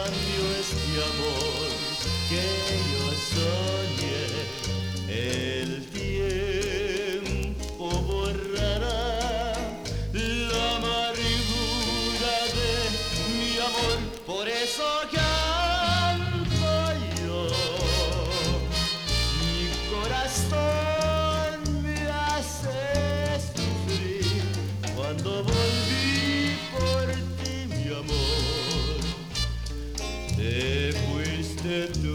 cambio este amor que yo soñé. El tiempo borrará la amargura de mi amor, por eso canto yo. Mi corazón me hace sufrir cuando volví por ti, mi amor. Te fuiste tú.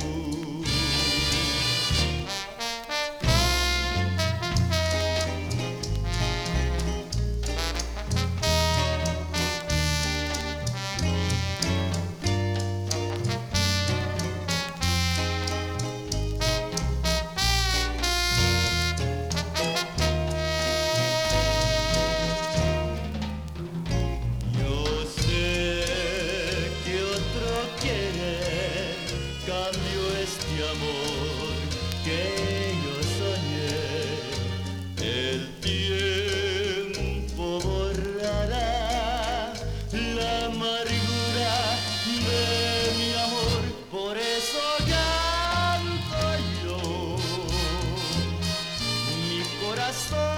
Cambio este amor que yo soñé. El tiempo borrará la amargura de mi amor, por eso canto yo. Mi corazón